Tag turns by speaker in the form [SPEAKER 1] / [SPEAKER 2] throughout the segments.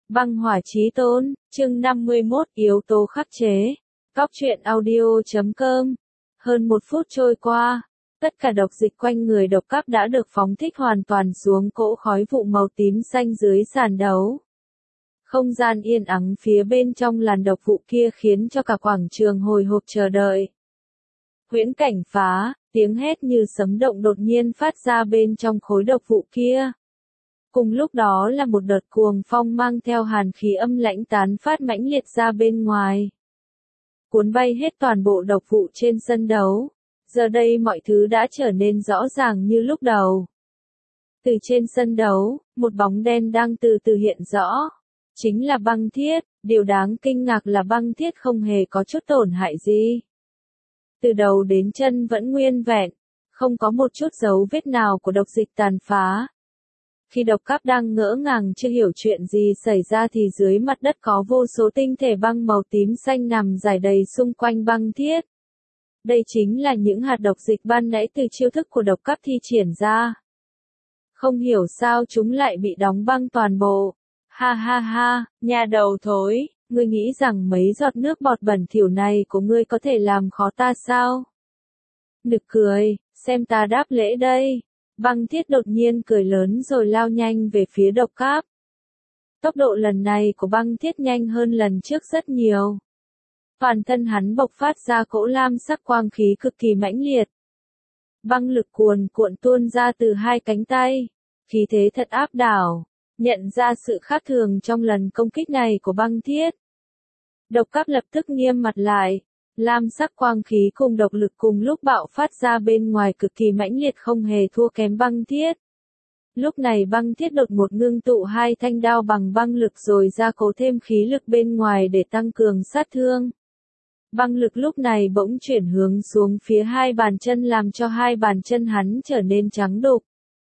[SPEAKER 1] Băng hỏa chí tôn, chương 51, yếu tố khắc chế. Cóc truyện audio.com. Hơn 1 phút trôi qua, tất cả độc dịch quanh người độc cáp đã được phóng thích hoàn toàn xuống cỗ khói vụ màu tím xanh dưới sàn đấu. Không gian yên ắng phía bên trong làn độc vụ kia khiến cho cả quảng trường hồi hộp chờ đợi. Huyễn cảnh phá, tiếng hét như sấm động đột nhiên phát ra bên trong khối độc vụ kia. Cùng lúc đó là một đợt cuồng phong mang theo hàn khí âm lãnh tán phát mãnh liệt ra bên ngoài. Cuốn bay hết toàn bộ độc vụ trên sân đấu. Giờ đây mọi thứ đã trở nên rõ ràng như lúc đầu. Từ trên sân đấu, một bóng đen đang từ từ hiện rõ. Chính là Băng Thiết, điều đáng kinh ngạc là Băng Thiết không hề có chút tổn hại gì. Từ đầu đến chân vẫn nguyên vẹn, không có một chút dấu vết nào của độc dịch tàn phá. Khi độc cáp đang ngỡ ngàng chưa hiểu chuyện gì xảy ra thì dưới mặt đất có vô số tinh thể băng màu tím xanh nằm rải đầy xung quanh Băng Thiết. Đây chính là những hạt độc dịch ban nãy từ chiêu thức của độc cáp thi triển ra. Không hiểu sao chúng lại bị đóng băng toàn bộ. Ha ha ha, nhà đầu thối, ngươi nghĩ rằng mấy giọt nước bọt bẩn thỉu này của ngươi có thể làm khó ta sao? Nực cười, xem ta đáp lễ đây. Băng Thiết đột nhiên cười lớn rồi lao nhanh về phía độc cáp. Tốc độ lần này của Băng Thiết nhanh hơn lần trước rất nhiều. Toàn thân hắn bộc phát ra cỗ lam sắc quang khí cực kỳ mãnh liệt. Băng lực cuồn cuộn tuôn ra từ hai cánh tay, khí thế thật áp đảo, nhận ra sự khác thường trong lần công kích này của Băng Thiết. Độc cáp lập tức nghiêm mặt lại, lam sắc quang khí cùng độc lực cùng lúc bạo phát ra bên ngoài cực kỳ mãnh liệt không hề thua kém Băng Thiết. Lúc này Băng Thiết đột ngột ngưng tụ hai thanh đao bằng băng lực rồi ra cố thêm khí lực bên ngoài để tăng cường sát thương. Băng lực lúc này bỗng chuyển hướng xuống phía hai bàn chân làm cho hai bàn chân hắn trở nên trắng đục.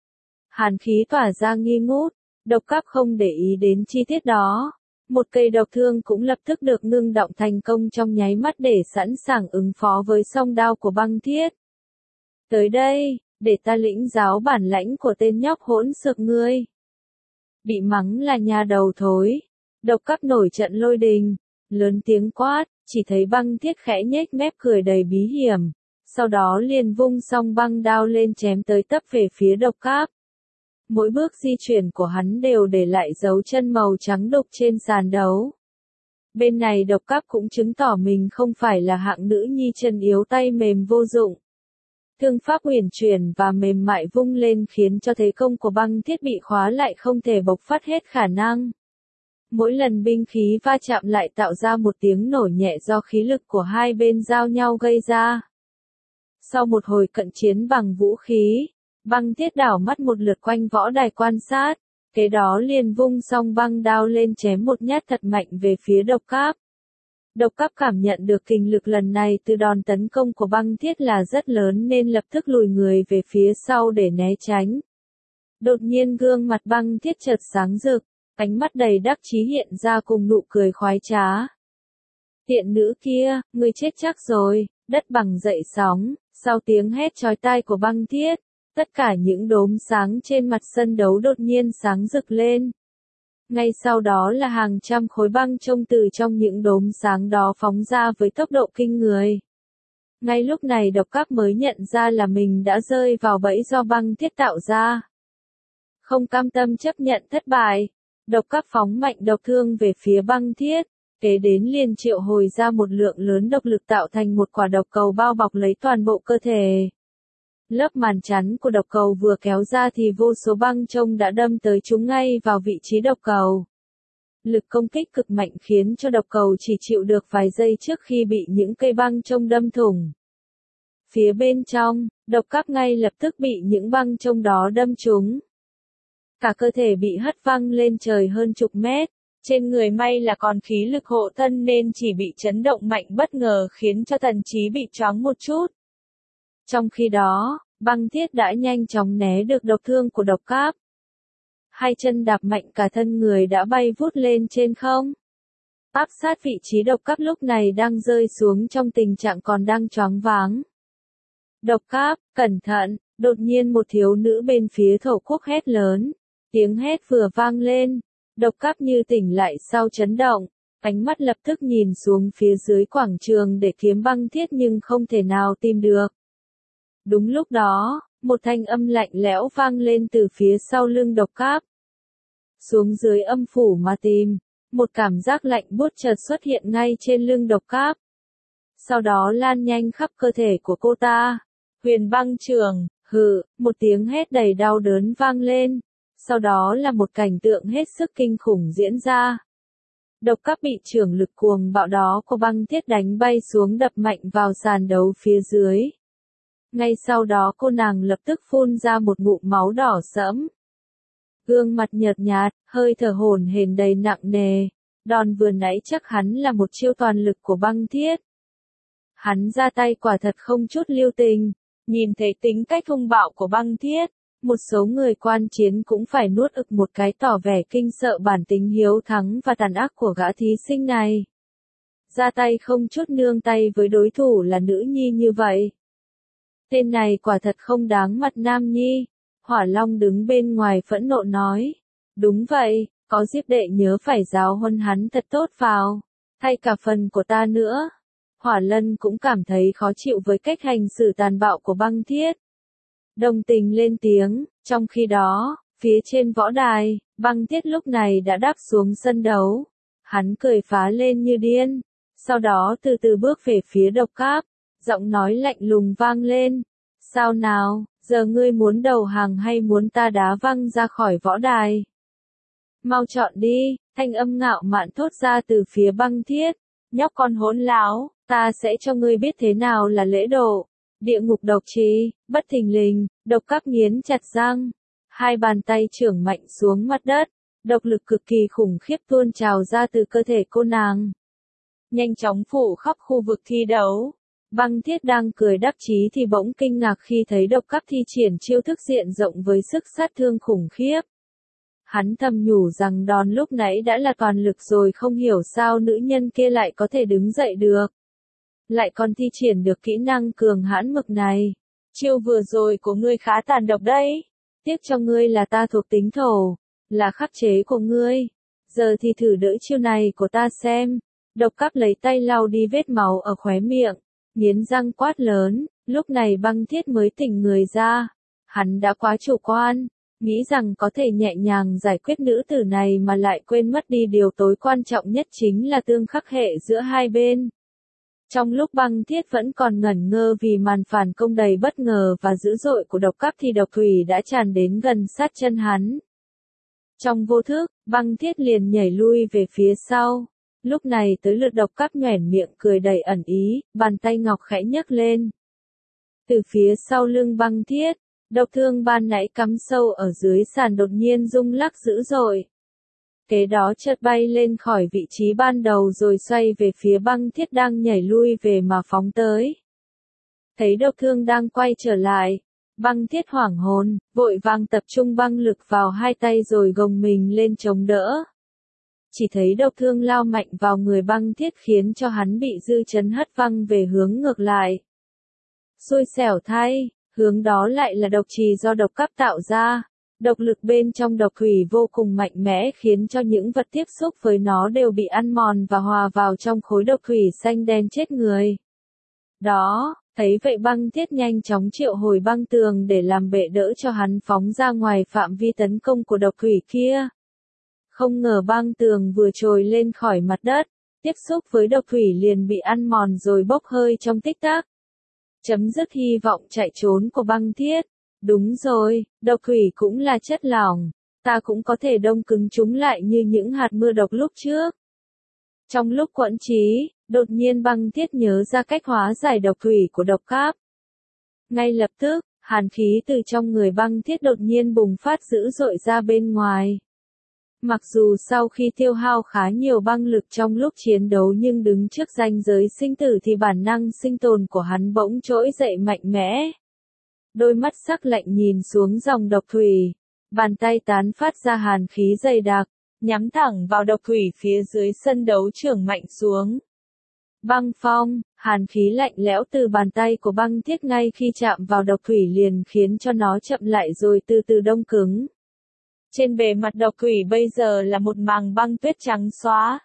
[SPEAKER 1] Hàn khí tỏa ra nghi ngút, độc cáp không để ý đến chi tiết đó. Một cây độc thương cũng lập tức được ngưng động thành công trong nháy mắt để sẵn sàng ứng phó với song đao của Băng Thiết. Tới đây, để ta lĩnh giáo bản lãnh của tên nhóc hỗn xược ngươi. Bị mắng là nhà đầu thối. Độc cáp nổi trận lôi đình, lớn tiếng quát, chỉ thấy Băng Thiết khẽ nhếch mép cười đầy bí hiểm. Sau đó liền vung song băng đao lên chém tới tấp về phía độc cáp. Mỗi bước di chuyển của hắn đều để lại dấu chân màu trắng đục trên sàn đấu. Bên này độc cáp cũng chứng tỏ mình không phải là hạng nữ nhi chân yếu tay mềm vô dụng. Thương pháp uyển chuyển và mềm mại vung lên khiến cho thế công của Băng Thiết bị khóa lại không thể bộc phát hết khả năng. Mỗi lần binh khí va chạm lại tạo ra một tiếng nổ nhẹ do khí lực của hai bên giao nhau gây ra. Sau một hồi cận chiến bằng vũ khí, Băng Thiết đảo mắt một lượt quanh võ đài quan sát, kế đó liền vung song băng đao lên chém một nhát thật mạnh về phía độc cáp. Độc cáp cảm nhận được kình lực lần này từ đòn tấn công của Băng Thiết là rất lớn nên lập tức lùi người về phía sau để né tránh. Đột nhiên gương mặt Băng Thiết chợt sáng rực, ánh mắt đầy đắc chí hiện ra cùng nụ cười khoái trá. Tiện nữ kia, ngươi chết chắc rồi, đất bằng dậy sóng, sau tiếng hét chói tai của Băng Thiết. Tất cả những đốm sáng trên mặt sân đấu đột nhiên sáng rực lên. Ngay sau đó là hàng trăm khối băng trông từ trong những đốm sáng đó phóng ra với tốc độ kinh người. Ngay lúc này độc cáp mới nhận ra là mình đã rơi vào bẫy do Băng Thiết tạo ra. Không cam tâm chấp nhận thất bại, độc cáp phóng mạnh độc thương về phía Băng Thiết, kế đến liền triệu hồi ra một lượng lớn độc lực tạo thành một quả độc cầu bao bọc lấy toàn bộ cơ thể. Lớp màn chắn của độc cầu vừa kéo ra thì vô số băng chông đã đâm tới chúng ngay vào vị trí độc cầu. Lực công kích cực mạnh khiến cho độc cầu chỉ chịu được vài giây trước khi bị những cây băng chông đâm thủng. Phía bên trong, độc cáp ngay lập tức bị những băng chông đó đâm trúng. Cả cơ thể bị hất văng lên trời hơn chục mét. Trên người may là còn khí lực hộ thân nên chỉ bị chấn động mạnh bất ngờ khiến cho thần trí bị choáng một chút. Trong khi đó, Băng Thiết đã nhanh chóng né được độc thương của độc cáp. Hai chân đạp mạnh cả thân người đã bay vút lên trên không. Áp sát vị trí độc cáp lúc này đang rơi xuống trong tình trạng còn đang choáng váng. Độc cáp, cẩn thận, đột nhiên một thiếu nữ bên phía Thổ Quốc hét lớn. Tiếng hét vừa vang lên, Độc Cáp như tỉnh lại sau chấn động, ánh mắt lập tức nhìn xuống phía dưới quảng trường để kiếm Băng Thiết nhưng không thể nào tìm được. Đúng lúc đó, một thanh âm lạnh lẽo vang lên từ phía sau lưng Độc Cáp. Xuống dưới âm phủ mà tìm, một cảm giác lạnh buốt chợt xuất hiện ngay trên lưng Độc Cáp. Sau đó lan nhanh khắp cơ thể của cô ta. Huyền Băng Trường, hừ, một tiếng hét đầy đau đớn vang lên. Sau đó là một cảnh tượng hết sức kinh khủng diễn ra. Độc Cáp bị chưởng lực cuồng bạo đó của Băng Thiết đánh bay xuống đập mạnh vào sàn đấu phía dưới. Ngay sau đó cô nàng lập tức phun ra một ngụm máu đỏ sẫm. Gương mặt nhợt nhạt, hơi thở hổn hển đầy nặng nề. Đòn vừa nãy chắc hắn là một chiêu toàn lực của Băng Thiết. Hắn ra tay quả thật không chút lưu tình. Nhìn thấy tính cách hung bạo của Băng Thiết, một số người quan chiến cũng phải nuốt ực một cái tỏ vẻ kinh sợ bản tính hiếu thắng và tàn ác của gã thí sinh này. Ra tay không chút nương tay với đối thủ là nữ nhi như vậy. Tên này quả thật không đáng mặt nam nhi. Hỏa Long đứng bên ngoài phẫn nộ nói. Đúng vậy, có Diếp đệ nhớ phải giáo huấn hắn thật tốt vào. Thay cả phần của ta nữa. Hỏa Lân cũng cảm thấy khó chịu với cách hành xử tàn bạo của Băng Thiết. Đồng tình lên tiếng, trong khi đó, phía trên võ đài, Băng Thiết lúc này đã đáp xuống sân đấu. Hắn cười phá lên như điên, sau đó từ từ bước về phía Độc Cáp, giọng nói lạnh lùng vang lên. Sao nào, giờ ngươi muốn đầu hàng hay muốn ta đá văng ra khỏi võ đài? Mau chọn đi, thanh âm ngạo mạn thốt ra từ phía Băng Thiết. Nhóc con hỗn láo, ta sẽ cho ngươi biết thế nào là lễ độ. Địa ngục độc trì, bất thình lình, Độc Cáp nghiến chặt răng. Hai bàn tay chưởng mạnh xuống mặt đất, độc lực cực kỳ khủng khiếp tuôn trào ra từ cơ thể cô nàng. Nhanh chóng phủ khắp khu vực thi đấu. Băng Thiết đang cười đắc chí thì bỗng kinh ngạc khi thấy Độc Cáp thi triển chiêu thức diện rộng với sức sát thương khủng khiếp. Hắn thầm nhủ rằng đòn lúc nãy đã là toàn lực rồi, không hiểu sao nữ nhân kia lại có thể đứng dậy được. Lại còn thi triển được kỹ năng cường hãn mực này. Chiêu vừa rồi của ngươi khá tàn độc đấy. Tiếc cho ngươi là ta thuộc tính thổ, là khắc chế của ngươi. Giờ thì thử đỡ chiêu này của ta xem. Độc Cáp lấy tay lau đi vết máu ở khóe miệng, nghiến răng quát lớn. Lúc này Băng Thiết mới tỉnh người ra. Hắn đã quá chủ quan, nghĩ rằng có thể nhẹ nhàng giải quyết nữ tử này mà lại quên mất đi điều tối quan trọng nhất chính là tương khắc hệ giữa hai bên. Trong lúc Băng Thiết vẫn còn ngẩn ngơ vì màn phản công đầy bất ngờ và dữ dội của Độc Cáp thì độc thủy đã tràn đến gần sát chân hắn. Trong vô thức, Băng Thiết liền nhảy lui về phía sau. Lúc này tới lượt Độc Cáp nhoẻn miệng cười đầy ẩn ý, bàn tay ngọc khẽ nhấc lên. Từ phía sau lưng Băng Thiết, độc thương ban nãy cắm sâu ở dưới sàn đột nhiên rung lắc dữ dội. Kế đó chợt bay lên khỏi vị trí ban đầu rồi xoay về phía Băng Thiết đang nhảy lui về mà phóng tới. Thấy độc thương đang quay trở lại, Băng Thiết hoảng hồn, vội vàng tập trung băng lực vào hai tay rồi gồng mình lên chống đỡ. Chỉ thấy độc thương lao mạnh vào người Băng Thiết khiến cho hắn bị dư chấn hất văng về hướng ngược lại. Xui xẻo thay, hướng đó lại là độc trì do Độc Cáp tạo ra. Độc lực bên trong độc thủy vô cùng mạnh mẽ khiến cho những vật tiếp xúc với nó đều bị ăn mòn và hòa vào trong khối độc thủy xanh đen chết người. Đó, thấy vậy Băng Thiết nhanh chóng triệu hồi băng tường để làm bệ đỡ cho hắn phóng ra ngoài phạm vi tấn công của độc thủy kia. Không ngờ băng tường vừa trồi lên khỏi mặt đất, tiếp xúc với độc thủy liền bị ăn mòn rồi bốc hơi trong tích tắc. Chấm dứt hy vọng chạy trốn của Băng Thiết. Đúng rồi, độc thủy cũng là chất lỏng, ta cũng có thể đông cứng chúng lại như những hạt mưa độc lúc trước. Trong lúc quẫn trí, đột nhiên Băng Thiết nhớ ra cách hóa giải độc thủy của Độc Cáp. Ngay lập tức, hàn khí từ trong người Băng Thiết đột nhiên bùng phát dữ dội ra bên ngoài. Mặc dù sau khi tiêu hao khá nhiều băng lực trong lúc chiến đấu nhưng đứng trước ranh giới sinh tử thì bản năng sinh tồn của hắn bỗng trỗi dậy mạnh mẽ. Đôi mắt sắc lạnh nhìn xuống dòng độc thủy, bàn tay tán phát ra hàn khí dày đặc, nhắm thẳng vào độc thủy phía dưới sân đấu trường mạnh xuống. Băng phong, hàn khí lạnh lẽo từ bàn tay của Băng Thiết ngay khi chạm vào độc thủy liền khiến cho nó chậm lại rồi từ từ đông cứng. Trên bề mặt độc thủy bây giờ là một màng băng tuyết trắng xóa.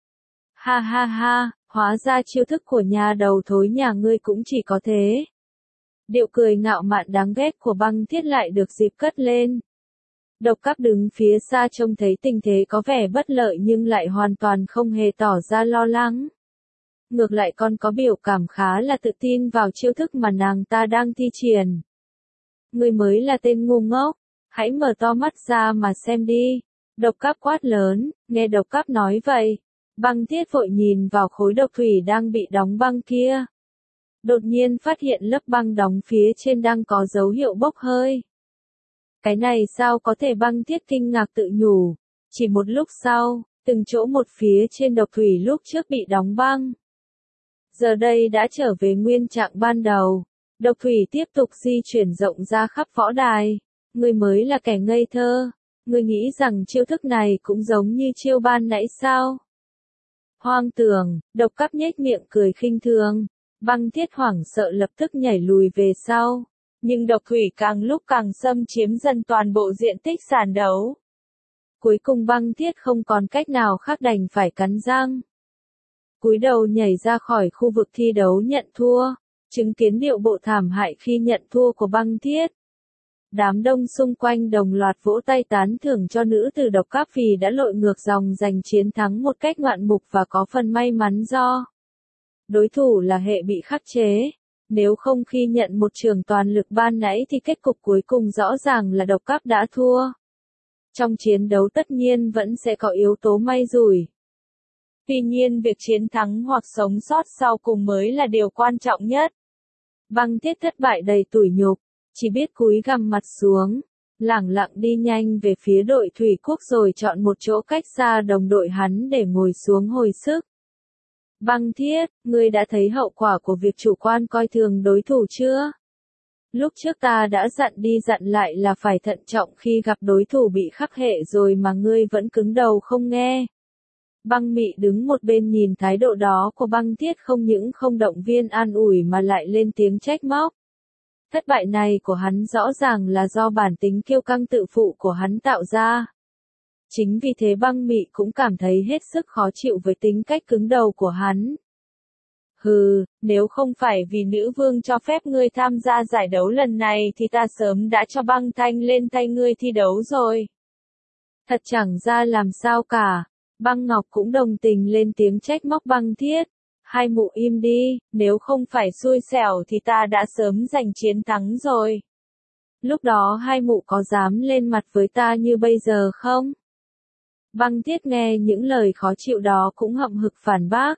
[SPEAKER 1] Ha ha ha, hóa ra chiêu thức của nhà đầu thối nhà ngươi cũng chỉ có thế. Điệu cười ngạo mạn đáng ghét của Băng Thiết lại được dịp cất lên. Độc Cáp đứng phía xa trông thấy tình thế có vẻ bất lợi nhưng lại hoàn toàn không hề tỏ ra lo lắng. Ngược lại còn có biểu cảm khá là tự tin vào chiêu thức mà nàng ta đang thi triển. Ngươi mới là tên ngu ngốc, hãy mở to mắt ra mà xem đi. Độc Cáp quát lớn, nghe Độc Cáp nói vậy. Băng Thiết vội nhìn vào khối độc thủy đang bị đóng băng kia. Đột nhiên phát hiện lớp băng đóng phía trên đang có dấu hiệu bốc hơi. Cái này sao có thể? Băng Thiết kinh ngạc tự nhủ. Chỉ một lúc sau, từng chỗ một phía trên độc thủy lúc trước bị đóng băng. Giờ đây đã trở về nguyên trạng ban đầu. Độc thủy tiếp tục di chuyển rộng ra khắp võ đài. Ngươi mới là kẻ ngây thơ. Ngươi nghĩ rằng chiêu thức này cũng giống như chiêu ban nãy sao? Hoang tưởng, Độc Cáp nhếch miệng cười khinh thường. Băng Thiết hoảng sợ lập tức nhảy lùi về sau. Nhưng độc thủy càng lúc càng xâm chiếm dần toàn bộ diện tích sàn đấu. Cuối cùng Băng Thiết không còn cách nào khác đành phải cắn răng. Cúi đầu nhảy ra khỏi khu vực thi đấu nhận thua, chứng kiến điệu bộ thảm hại khi nhận thua của Băng Thiết. Đám đông xung quanh đồng loạt vỗ tay tán thưởng cho nữ tử Độc Cáp vì đã lội ngược dòng giành chiến thắng một cách ngoạn mục và có phần may mắn do đối thủ là hệ bị khắc chế. Nếu không khi nhận một trường toàn lực ban nãy thì kết cục cuối cùng rõ ràng là Độc Cáp đã thua. Trong chiến đấu tất nhiên vẫn sẽ có yếu tố may rủi. Tuy nhiên việc chiến thắng hoặc sống sót sau cùng mới là điều quan trọng nhất. Băng Thiết thất bại đầy tủi nhục, chỉ biết cúi gằm mặt xuống, lẳng lặng đi nhanh về phía đội thủy quốc rồi chọn một chỗ cách xa đồng đội hắn để ngồi xuống hồi sức. Băng Thiết, ngươi đã thấy hậu quả của việc chủ quan coi thường đối thủ chưa? Lúc trước ta đã dặn đi dặn lại là phải thận trọng khi gặp đối thủ bị khắc hệ rồi mà ngươi vẫn cứng đầu không nghe. Băng Mị đứng một bên nhìn thái độ đó của Băng Thiết không những không động viên an ủi mà lại lên tiếng trách móc. Thất bại này của hắn rõ ràng là do bản tính kiêu căng tự phụ của hắn tạo ra. Chính vì thế Băng Mị cũng cảm thấy hết sức khó chịu với tính cách cứng đầu của hắn. Hừ, nếu không phải vì nữ vương cho phép ngươi tham gia giải đấu lần này thì ta sớm đã cho Băng Thanh lên tay ngươi thi đấu rồi. Thật chẳng ra làm sao cả. Băng Ngọc cũng đồng tình lên tiếng trách móc Băng Thiết. Hai mụ im đi, nếu không phải xui xẻo thì ta đã sớm giành chiến thắng rồi. Lúc đó hai mụ có dám lên mặt với ta như bây giờ không? Băng Thiết nghe những lời khó chịu đó cũng hậm hực phản bác.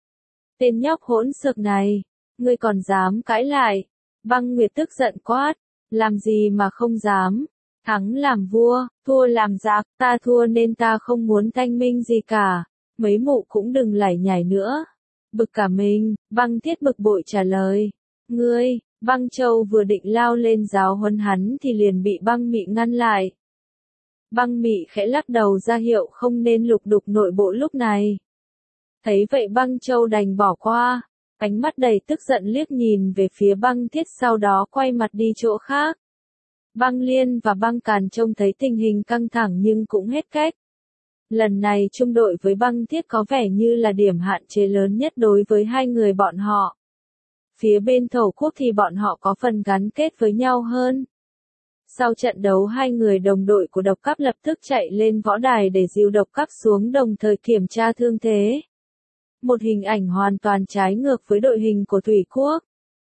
[SPEAKER 1] Tên nhóc hỗn xược này, ngươi còn dám cãi lại? Băng Nguyệt tức giận quát, làm gì mà không dám? Thắng làm vua, thua làm giặc, ta thua nên ta không muốn thanh minh gì cả. Mấy mụ cũng đừng lải nhải nữa. Bực cả mình, Băng Thiết bực bội trả lời. Ngươi, Băng Châu vừa định lao lên giáo huấn hắn thì liền bị Băng Mị ngăn lại. Băng Mị khẽ lắc đầu ra hiệu không nên lục đục nội bộ lúc này. Thấy vậy Băng Châu đành bỏ qua, ánh mắt đầy tức giận liếc nhìn về phía Băng Thiết sau đó quay mặt đi chỗ khác. Băng Liên và Băng Càn trông thấy tình hình căng thẳng nhưng cũng hết cách. Lần này chung đội với Băng Thiết có vẻ như là điểm hạn chế lớn nhất đối với hai người bọn họ. Phía bên Thổ Quốc thì bọn họ có phần gắn kết với nhau hơn. Sau trận đấu hai người đồng đội của Độc Cáp lập tức chạy lên võ đài để dìu Độc Cáp xuống đồng thời kiểm tra thương thế. Một hình ảnh hoàn toàn trái ngược với đội hình của Thủy Quốc.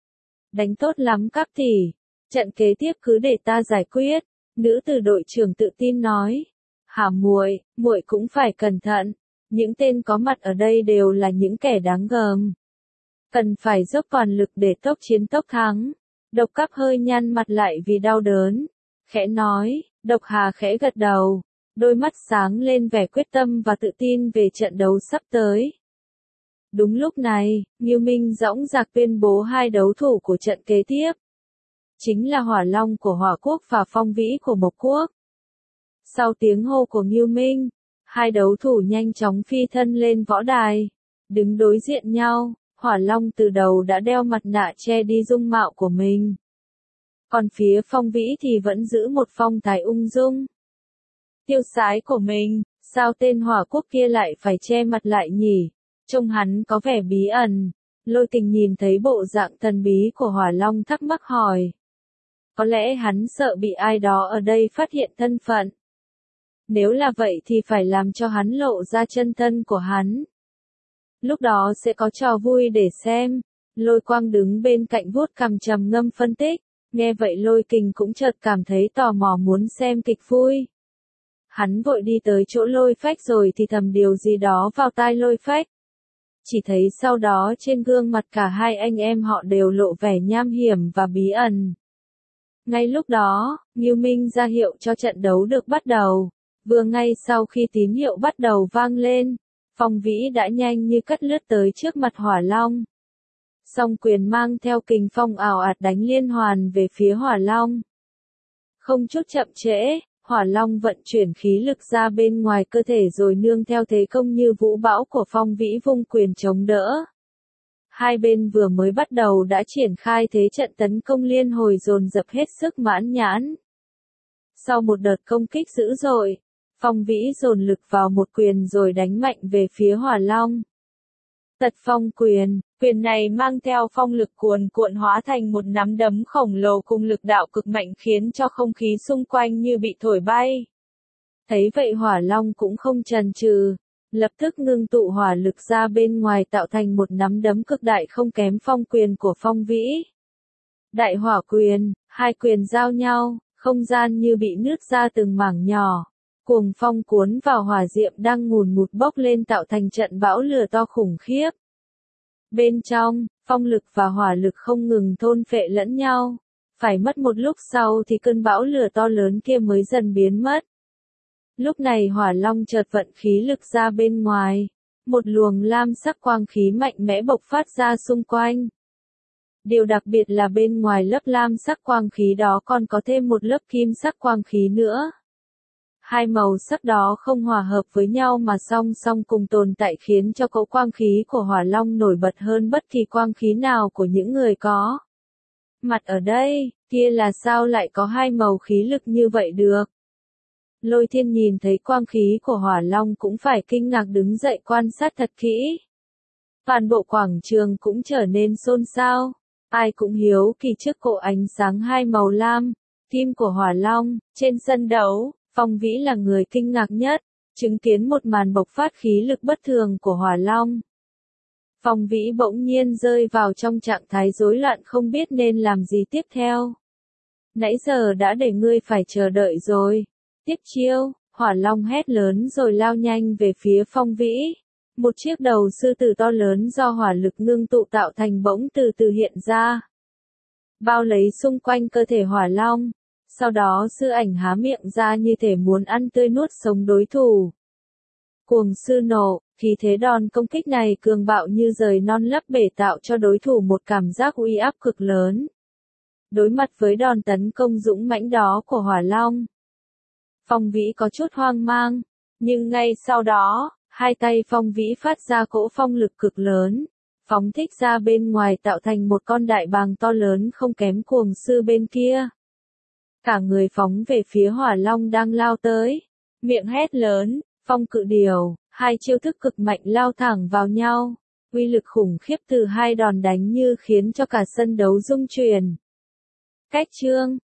[SPEAKER 1] Đánh tốt lắm các tỷ, trận kế tiếp cứ để ta giải quyết, nữ tử đội trưởng tự tin nói. Hả muội, muội cũng phải cẩn thận, những tên có mặt ở đây đều là những kẻ đáng gờm. Cần phải dốc toàn lực để tốc chiến tốc thắng. Độc Cáp hơi nhăn mặt lại vì đau đớn. Khẽ nói, Độc Hà khẽ gật đầu, đôi mắt sáng lên vẻ quyết tâm và tự tin về trận đấu sắp tới. Đúng lúc này, Ngưu Minh dõng dạc tuyên bố hai đấu thủ của trận kế tiếp. Chính là Hỏa Long của Hỏa Quốc và Phong Vĩ của Mộc Quốc. Sau tiếng hô của Ngưu Minh, hai đấu thủ nhanh chóng phi thân lên võ đài. Đứng đối diện nhau, Hỏa Long từ đầu đã đeo mặt nạ che đi dung mạo của mình. Còn phía Phong Vĩ thì vẫn giữ một phong thái ung dung. tiêu sái của mình, sao tên hỏa quốc kia lại phải che mặt lại nhỉ? Trông hắn có vẻ bí ẩn. Lôi Kình nhìn thấy bộ dạng thần bí của Hỏa Long thắc mắc hỏi. Có lẽ hắn sợ bị ai đó ở đây phát hiện thân phận. Nếu là vậy thì phải làm cho hắn lộ ra chân thân của hắn. Lúc đó sẽ có trò vui để xem. Lôi Quang đứng bên cạnh vuốt cằm trầm ngâm phân tích. Nghe vậy Lôi Kình cũng chợt cảm thấy tò mò muốn xem kịch vui. Hắn vội đi tới chỗ Lôi Phách rồi thì thầm điều gì đó vào tai Lôi Phách. Chỉ thấy sau đó trên gương mặt cả hai anh em họ đều lộ vẻ nham hiểm và bí ẩn. Ngay lúc đó, Ngưu Minh ra hiệu cho trận đấu được bắt đầu. Vừa ngay sau khi tín hiệu bắt đầu vang lên, Phong Vĩ đã nhanh như cắt lướt tới trước mặt Hỏa Long. Song quyền mang theo kình phong ảo ạt đánh liên hoàn về phía Hỏa Long. Không chút chậm trễ, Hỏa Long vận chuyển khí lực ra bên ngoài cơ thể rồi nương theo thế công như vũ bão của Phong Vĩ vung quyền chống đỡ. Hai bên vừa mới bắt đầu đã triển khai thế trận tấn công liên hồi dồn dập hết sức mãn nhãn. Sau một đợt công kích dữ dội, Phong Vĩ dồn lực vào một quyền rồi đánh mạnh về phía Hỏa Long. Tật phong quyền, quyền này mang theo phong lực cuồn cuộn hóa thành một nắm đấm khổng lồ cùng lực đạo cực mạnh khiến cho không khí xung quanh như bị thổi bay. Thấy vậy Hỏa Long cũng không chần chừ, lập tức ngưng tụ hỏa lực ra bên ngoài tạo thành một nắm đấm cực đại không kém phong quyền của Phong Vĩ. Đại hỏa quyền, hai quyền giao nhau, không gian như bị nứt ra từng mảng nhỏ. Cuồng phong cuốn vào hỏa diệm đang ngùn ngụt bốc lên tạo thành trận bão lửa to khủng khiếp. Bên trong, phong lực và hỏa lực không ngừng thôn phệ lẫn nhau. Phải mất một lúc sau thì cơn bão lửa to lớn kia mới dần biến mất. Lúc này Hỏa Long chợt vận khí lực ra bên ngoài. Một luồng lam sắc quang khí mạnh mẽ bộc phát ra xung quanh. Điều đặc biệt là bên ngoài lớp lam sắc quang khí đó còn có thêm một lớp kim sắc quang khí nữa. Hai màu sắc đó không hòa hợp với nhau mà song song cùng tồn tại khiến cho cỗ quang khí của Hỏa Long nổi bật hơn bất kỳ quang khí nào của những người có mặt ở đây, kia là sao lại có hai màu khí lực như vậy được. Lôi Thiên nhìn thấy quang khí của Hỏa Long cũng phải kinh ngạc đứng dậy quan sát thật kỹ. Toàn bộ quảng trường cũng trở nên xôn xao, ai cũng hiếu kỳ trước cỗ ánh sáng hai màu lam, kim của Hỏa Long. Trên sân đấu, Phong Vĩ là người kinh ngạc nhất, chứng kiến một màn bộc phát khí lực bất thường của Hỏa Long. Phong Vĩ bỗng nhiên rơi vào trong trạng thái rối loạn không biết nên làm gì tiếp theo. Nãy giờ đã để ngươi phải chờ đợi rồi. Tiếp chiêu, Hỏa Long hét lớn rồi lao nhanh về phía Phong Vĩ. Một chiếc đầu sư tử to lớn do hỏa lực ngưng tụ tạo thành bỗng từ từ hiện ra. Bao lấy xung quanh cơ thể Hỏa Long. Sau đó sư ảnh há miệng ra như thể muốn ăn tươi nuốt sống đối thủ. Cuồng sư nộ, khí thế đòn công kích này cường bạo như rời non lấp bể tạo cho đối thủ một cảm giác uy áp cực lớn. Đối mặt với đòn tấn công dũng mãnh đó của Hỏa Long, Phong Vĩ có chút hoang mang, nhưng ngay sau đó, hai tay Phong Vĩ phát ra cỗ phong lực cực lớn, phóng thích ra bên ngoài tạo thành một con đại bàng to lớn không kém cuồng sư bên kia. Cả người phóng về phía Hỏa Long đang lao tới, miệng hét lớn, phong cự điều, hai chiêu thức cực mạnh lao thẳng vào nhau, uy lực khủng khiếp từ hai đòn đánh như khiến cho cả sân đấu rung chuyển. Cách chương